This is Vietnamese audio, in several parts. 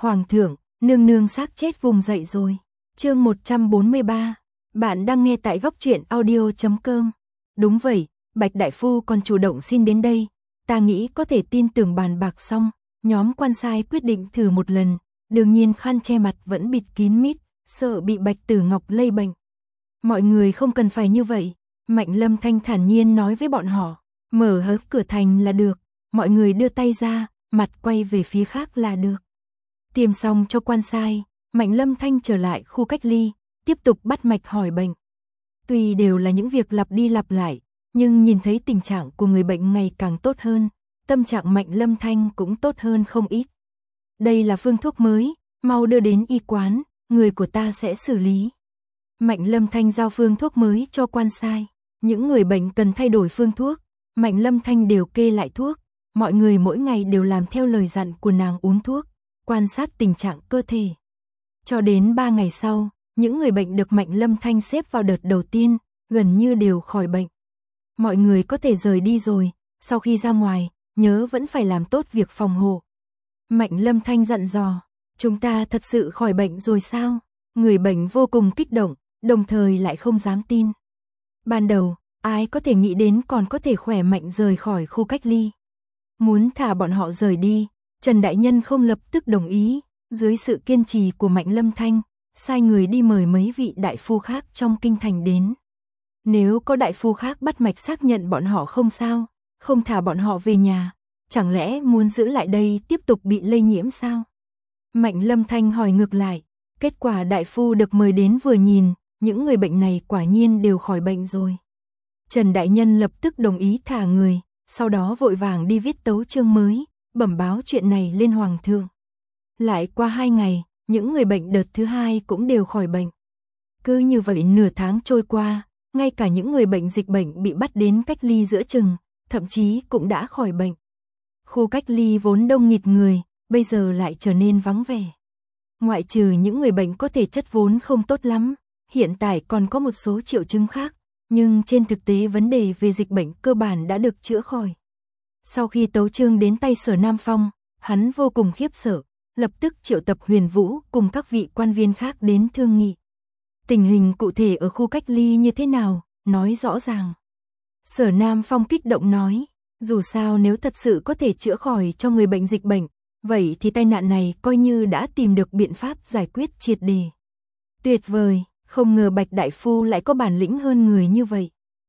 Hoàng thượng, nương nương xác chết vùng dậy rồi. Chương 143. Bạn đang nghe tại góc truyện audio.com. Đúng vậy, Bạch đại phu còn chủ động xin đến đây. Ta nghĩ có thể tin tưởng bàn bạc xong, nhóm quan sai quyết định thử một lần. Đương nhiên khăn che mặt vẫn bịt kín mít, sợ bị Bạch Tử Ngọc lây bệnh. Mọi người không cần phải như vậy. Mạnh Lâm Thanh thản nhiên nói với bọn họ, mở hớ cửa thành là được. Mọi người đưa tay ra, mặt quay về phía khác là được. Tiêm xong cho quan sai, Mạnh Lâm Thanh trở lại khu cách ly, tiếp tục bắt mạch hỏi bệnh. Tuy đều là những việc lặp đi lặp lại, nhưng nhìn thấy tình trạng của người bệnh ngày càng tốt hơn, tâm trạng Mạnh Lâm Thanh cũng tốt hơn không ít. Đây là phương thuốc mới, mau đưa đến y quán, người của ta sẽ xử lý. Mạnh Lâm Thanh giao phương thuốc mới cho quan sai. Những người bệnh cần thay đổi phương thuốc, Mạnh Lâm Thanh đều kê lại thuốc. Mọi người mỗi ngày đều làm theo lời dặn của nàng uống thuốc, quan sát tình trạng cơ thể. Cho đến 3 ngày sau, những người bệnh được Mạnh Lâm Thanh xếp vào đợt đầu tiên, gần như đều khỏi bệnh. Mọi người có thể rời đi rồi, sau khi ra ngoài, nhớ vẫn phải làm tốt việc phòng hộ. Mạnh Lâm Thanh dặn dò, chúng ta thật sự khỏi bệnh rồi sao? Người bệnh vô cùng kích động, đồng thời lại không dám tin. Ban đầu, ai có thể nghĩ đến còn có thể khỏe mạnh rời khỏi khu cách ly. Muốn thả bọn họ rời đi, Trần Đại Nhân không lập tức đồng ý, dưới sự kiên trì của Mạnh Lâm Thanh, sai người đi mời mấy vị đại phu khác trong kinh thành đến. Nếu có đại phu khác bắt mạch xác nhận bọn họ không sao, không thả bọn họ về nhà, chẳng lẽ muốn giữ lại đây tiếp tục bị lây nhiễm sao? Mạnh Lâm Thanh hỏi ngược lại, kết quả đại phu được mời đến vừa nhìn, những người bệnh này quả nhiên đều khỏi bệnh rồi. Trần Đại Nhân lập tức đồng ý thả người, sau đó vội vàng đi viết tấu chương mới, bẩm báo chuyện này lên Hoàng thượng. Lại qua 2 ngày, những người bệnh đợt thứ 2 cũng đều khỏi bệnh. Cứ như vậy nửa tháng trôi qua, ngay cả những người bệnh dịch bệnh bị bắt đến cách ly giữa chừng, thậm chí cũng đã khỏi bệnh. Khu cách ly vốn đông nghịt người, bây giờ lại trở nên vắng vẻ. Ngoại trừ những người bệnh có thể chất vốn không tốt lắm, hiện tại còn có một số triệu chứng khác, nhưng trên thực tế vấn đề về dịch bệnh cơ bản đã được chữa khỏi. Sau khi tấu chương đến tay Sở Nam Phong, hắn vô cùng khiếp sợ, lập tức triệu tập Huyền Vũ cùng các vị quan viên khác đến thương nghị. Tình hình cụ thể ở khu cách ly như thế nào, nói rõ ràng. Sở Nam Phong kích động nói, dù sao nếu thật sự có thể chữa khỏi cho người bệnh dịch bệnh, vậy thì tai nạn này coi như đã tìm được biện pháp giải quyết triệt đề. Tuyệt vời, không ngờ Bạch đại phu lại có bản lĩnh hơn người như vậy.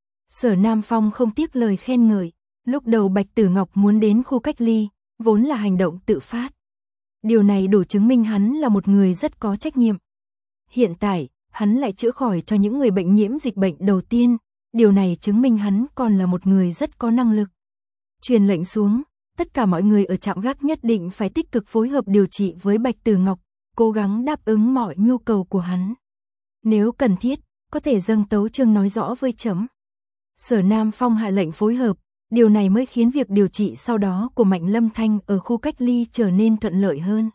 Sở Nam Phong không tiếc lời khen ngợi, lúc đầu Bạch Tử Ngọc muốn đến khu cách ly, vốn là hành động tự phát. Điều này đủ chứng minh hắn là một người rất có trách nhiệm. Hiện tại, hắn lại chữa khỏi cho những người bệnh nhiễm dịch bệnh đầu tiên, điều này chứng minh hắn còn là một người rất có năng lực. Truyền lệnh xuống, tất cả mọi người ở trạm gác nhất định phải tích cực phối hợp điều trị với Bạch Tử Ngọc, cố gắng đáp ứng mọi nhu cầu của hắn. Nếu cần thiết, có thể dâng tấu chương nói rõ với chấm. Sở Nam Phong hạ lệnh phối hợp, điều này mới khiến việc điều trị sau đó của Mạnh Lâm Thanh ở khu cách ly trở nên thuận lợi hơn.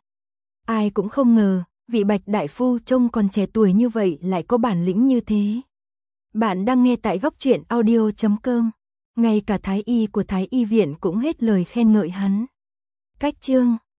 Ai cũng không ngờ, vị Bạch đại phu trông còn trẻ tuổi như vậy lại có bản lĩnh như thế. Bạn đang nghe tại góc truyện audio.com. Ngay cả thái y của Thái y viện cũng hết lời khen ngợi hắn. Cách chương